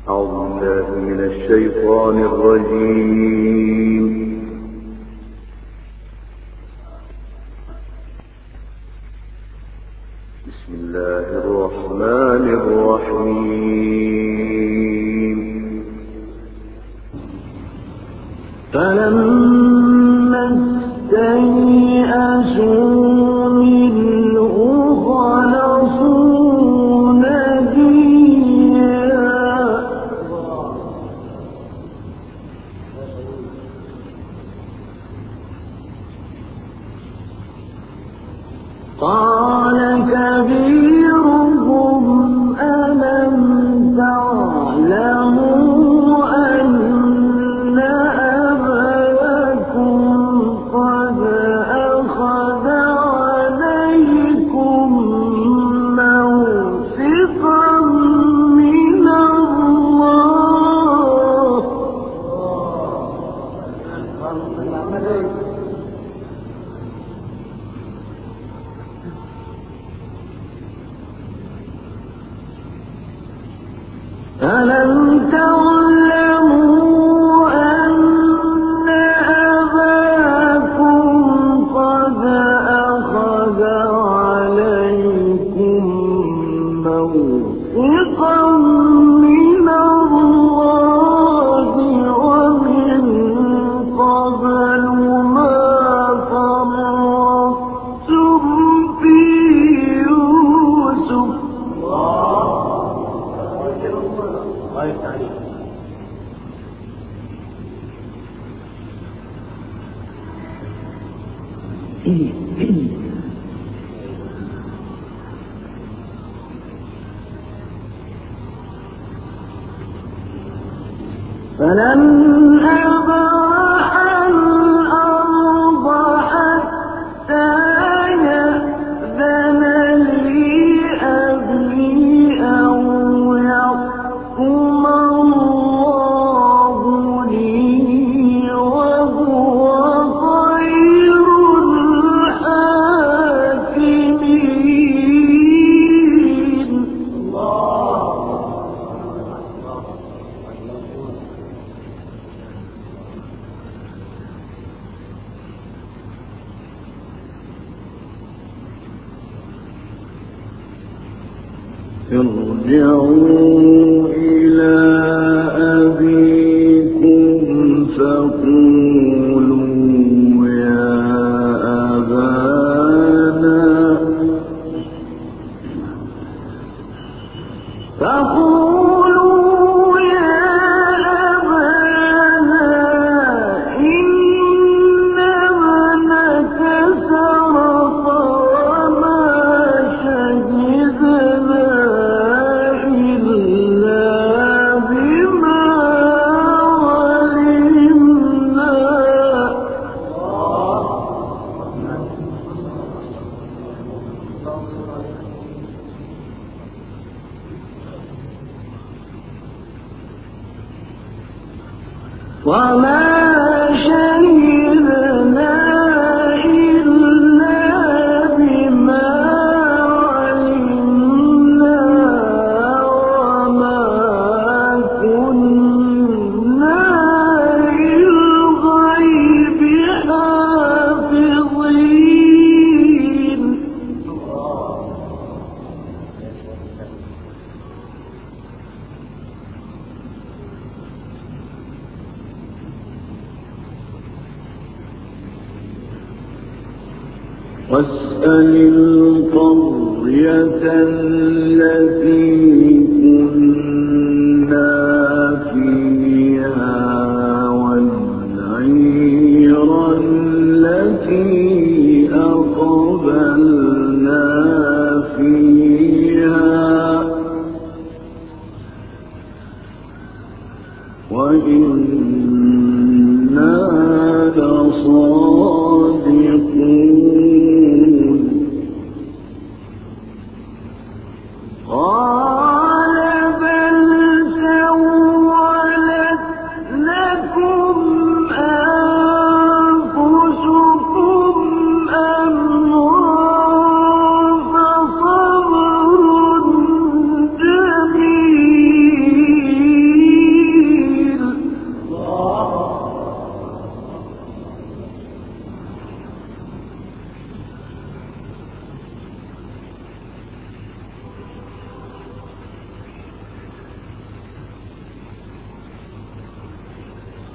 أعوذ بالله من الشيطان الرجيم. بسم الله الرحمن الرحيم. فلما استيئسوا منه خلصوا نجيا قال كبيرهم ألم تعلموا أن أباكم قد أخذ عليكم موثقا من الله ألم تعلموا أن أباكم قد أخذ عليكم موثقا من الله ومن قبل ما فرطتم في يوسف فلن أبرح الأرض حتى يأذن لي أبي أو يحكم الله لي وهو خير الحاكمين. ارجعوا إلى أبيكم فقولوا يا أبانا إن ابنك سرق وما شهدنا إلا بما علمنا وما كنا للغيب حافظين. واسأل القرية التي كنا فيها والعير التي أقبلنا فيها وإنا لصادقون. قال بل سولت لكم أنفسكم أمرا فصبر جميل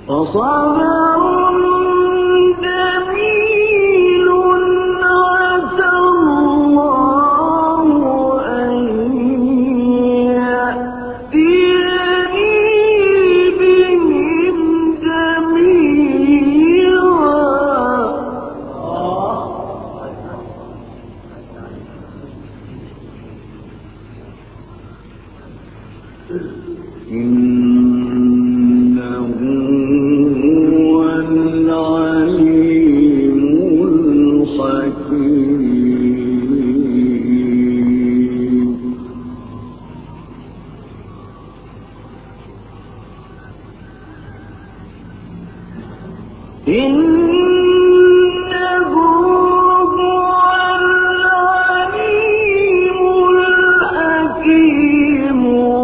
فصبر جميل عسى الله أن يأتيني بهم جميعا إنه هو العليم الحكيم. إنه هو العليم الحكيم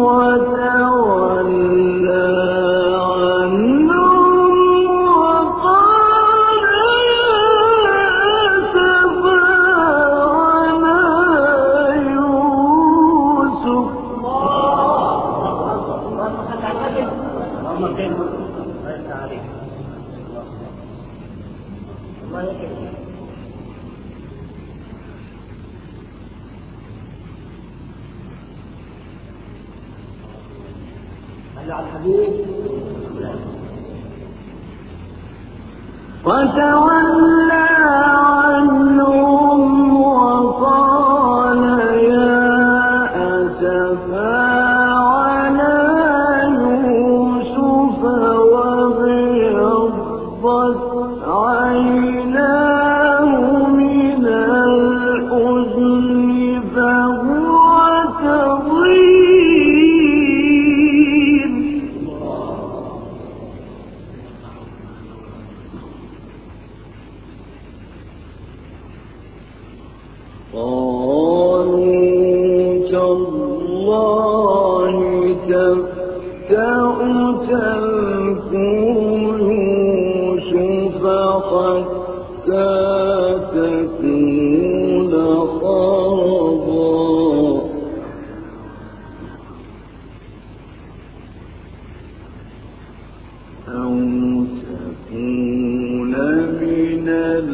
وتولى عنهم وقال يا أسفا على يوسف وتولى عنهم وقال يا أسفا على يوسف وابيضت عيناه من الحزن فهو كظيم. قالوا تالله تفتأ تذكر يوسف حتى تكون حرضا أو تكون من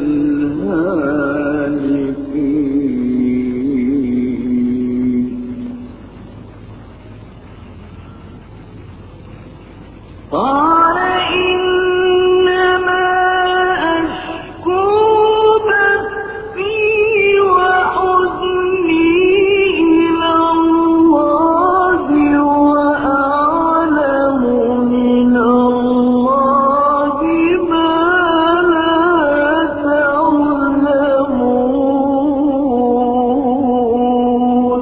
الهالكين. قال إنما أشكو بثي وحزني إلى الله وأعلم من الله ما لا تعلمون.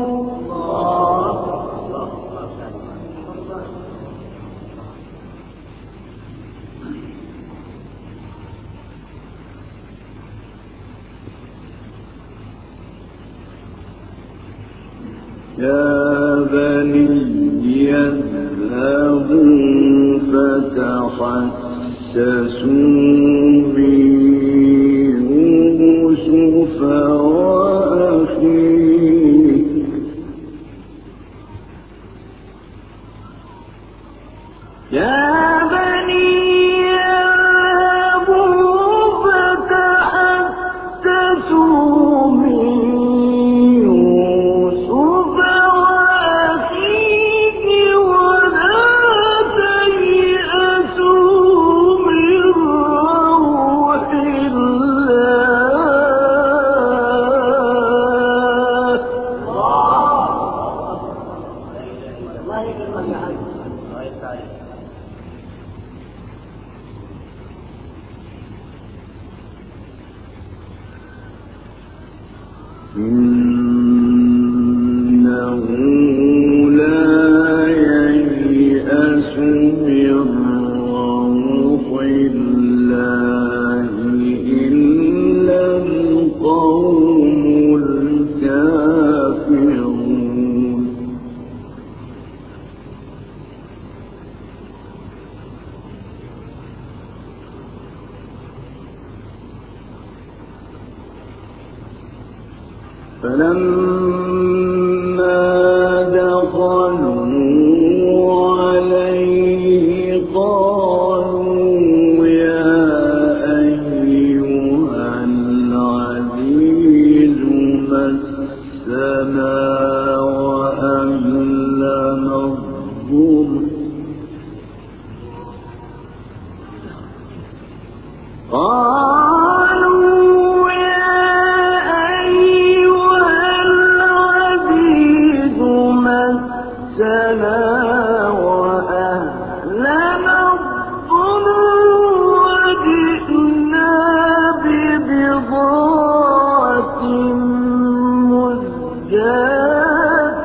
يا بني اذهبوا فتحسسوا من يوسف وأخيه ولا تيأسوا من روح إنه لا ييأس من روح الله إلا القوم الكافرون. فلما دخلوا عليه قالوا قالوا يا أيها العزيز مسنا وأهلنا الضر وجئنا ببضاعة مزجاة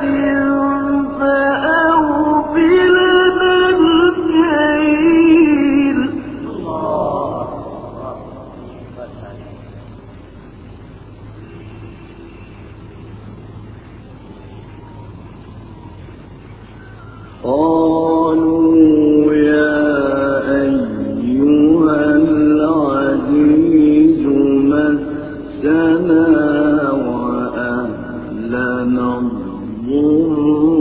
فأوف لنا الكيل. قالوا يا أيها العزيز مسنا وأهلنا الضر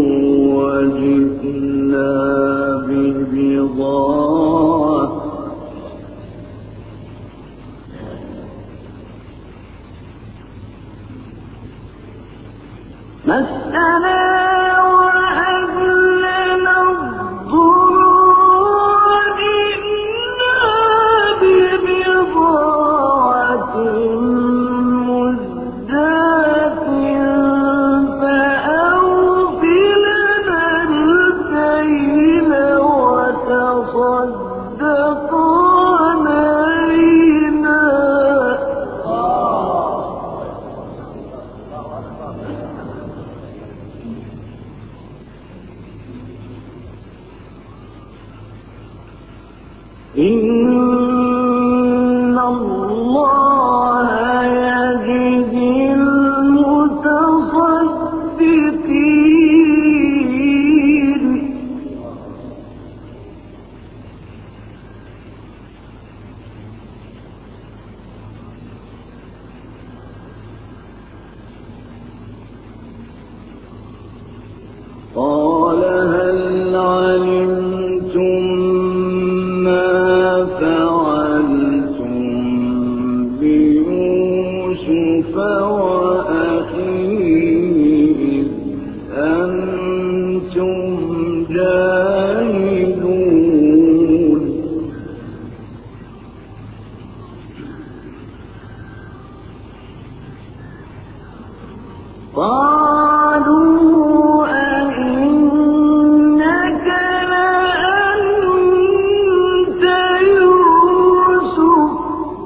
وجئنا ببضاعة مزجاة فأوف لنا الكيل وتصدق علينا. إن الله يجزي المتصدقين. قال هل علمتم ما فعلتم بيوسف وأخيه إذ أنتم جاهلون. قالوا أئنك لأنت يوسف.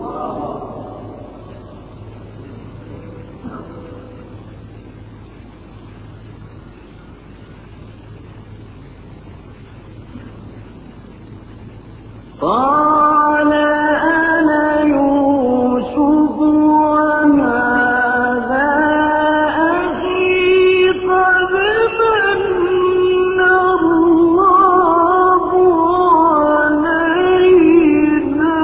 قال أنا يوسف وهذا أخي قد من الله علينا.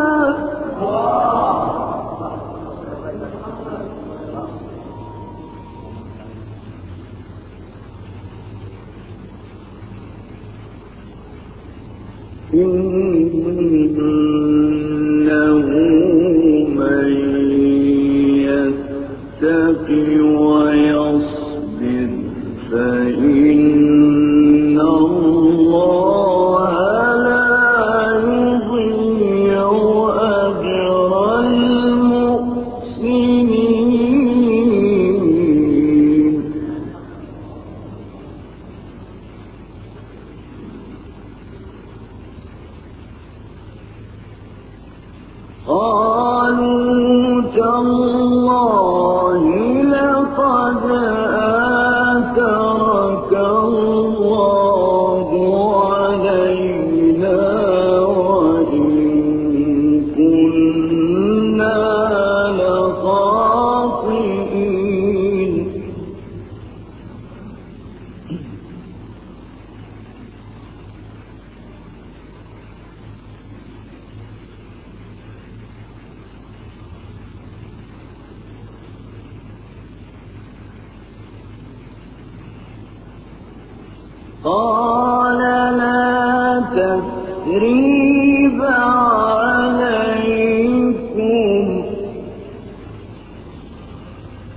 إنه من يتق ويصبر فإن الله لا يضيع أجر المحسنين. قالوا تالله لقد آثرك الله علينا وإن كنا لخاطئين. قال لا تثريب عليكم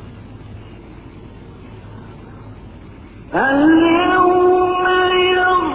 اليوم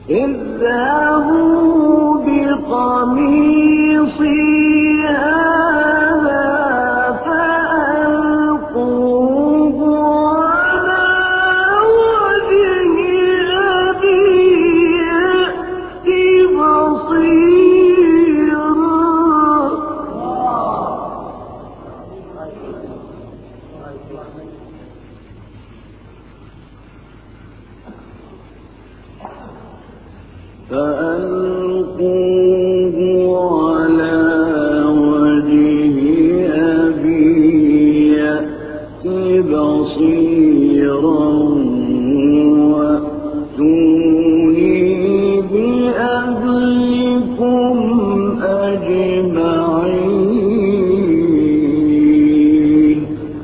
اذهبوا بقميصي هذا فألقوه على وجه أبي يأت بصيرا. فألقوه على وجه أبي يأت بصيرا وأتوني بأهلكم أجمعين.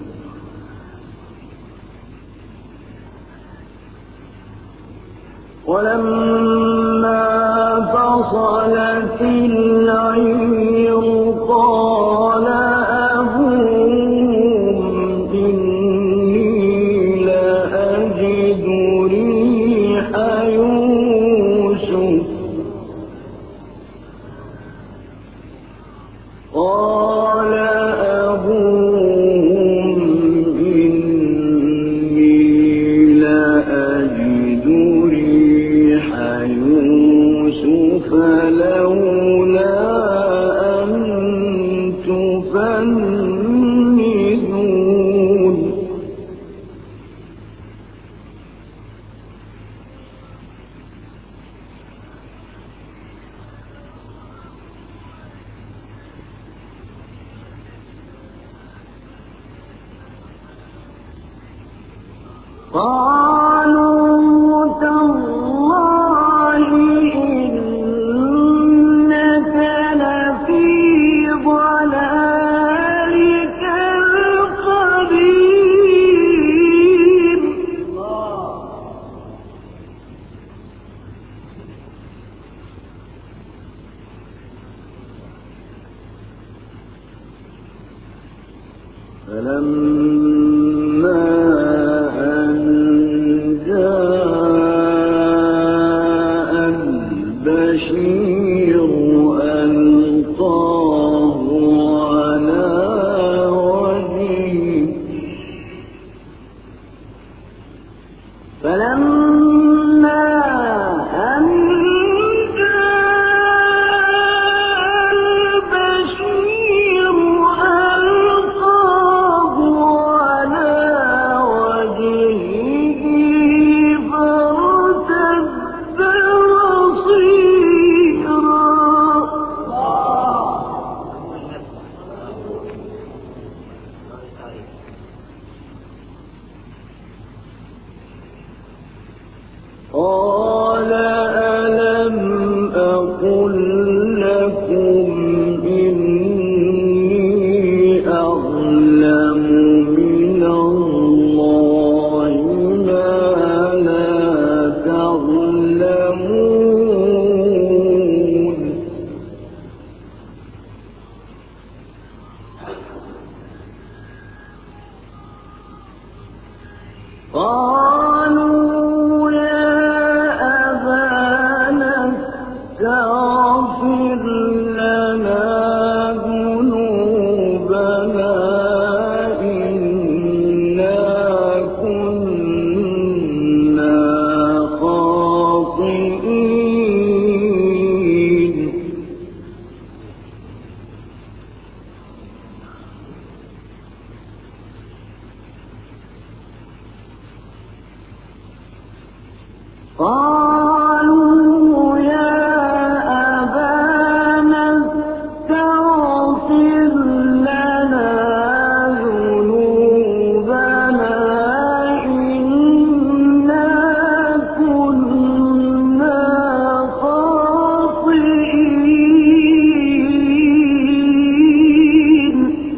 ولما فصلت العير قال أبوهم إني لأجد ريح يوسف. قال أبوهم إني لأجد ريح يوسف لولا أن تفندون. قالوا تالله إنك لفي ضلالك القديم. فلما أن جاء البشير ألقاه على وجهه. فلما أن جاء البشير ألقاه على وجهه فارتد بصيرا. قال ألم أقل لكم إني أعلم من الله ما لا تعلمون. قالوا يا أبانا استغفر لنا ذنوبنا إنا كنا خاطئين. قالوا يا أبانا استغفر لنا ذنوبنا إنا كنا خاطئين.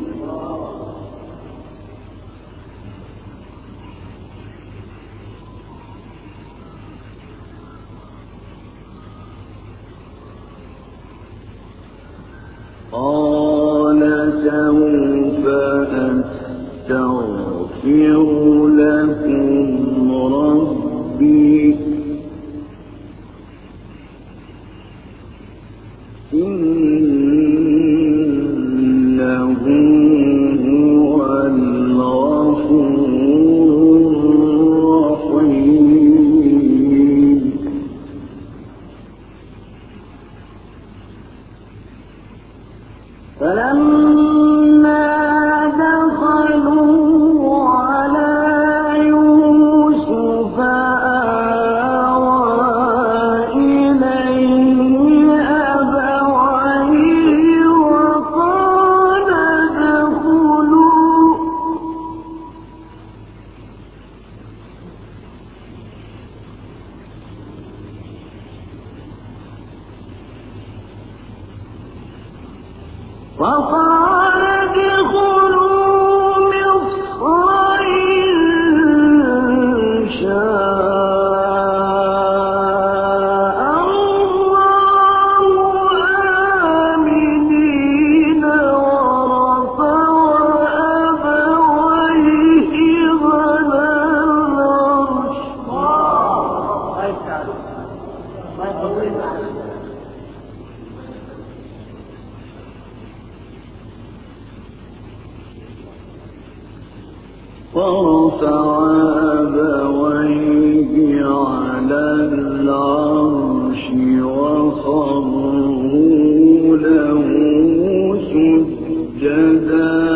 قال سوف أستغفر لكم ربي إنه هو الغفور الرحيم فلما دخلوا على يوسف آوى إليه أبويه وقال ادخلوا مصر إن شاء الله آمنين ورفع أبويه على العرش ورفع أبويه على العرش وخروا له سجدا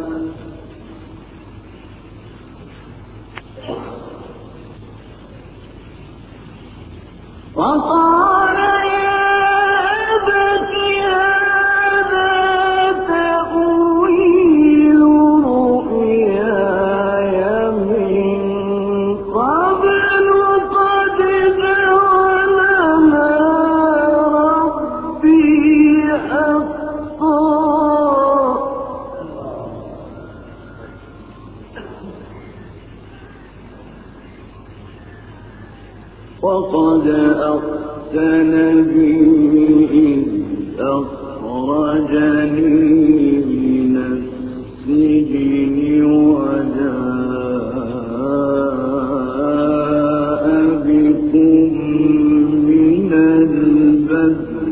وقال يا أبت هذا تأويل رؤياي من قبل قد جعلنا ربي حقا وقد أحسن بي إذ أخرجني من السجن وجاء بكم من البدو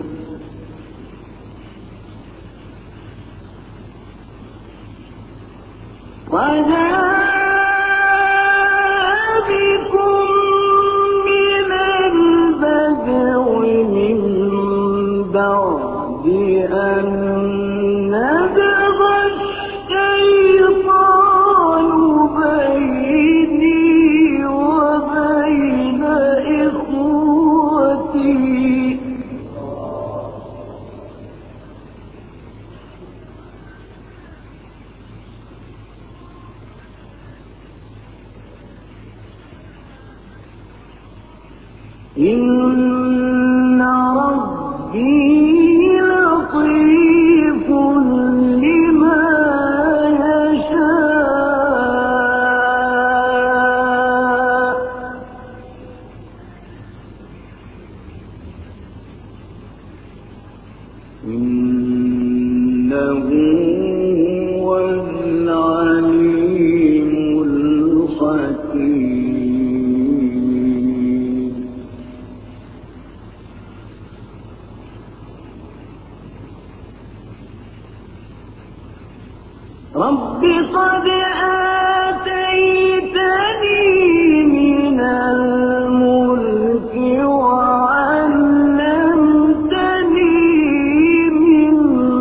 من بعد أن نزغ الشيطان بيني وبين إخوتي إن ربي لطيف لما يشاء إنه هو العليم الحكيم رب قد آتيتني من الملك وعلمتني من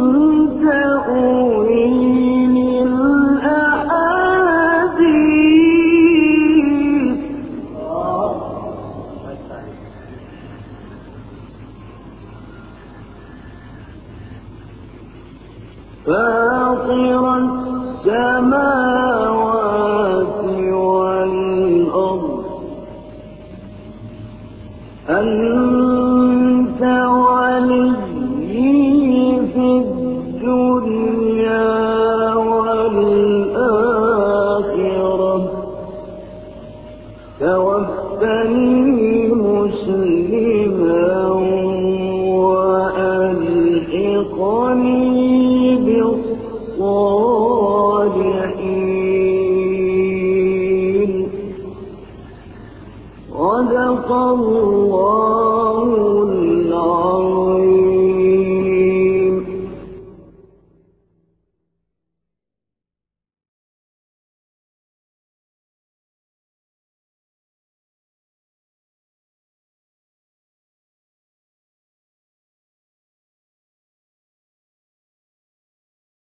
تأويل الأحاديث فاطر السماوات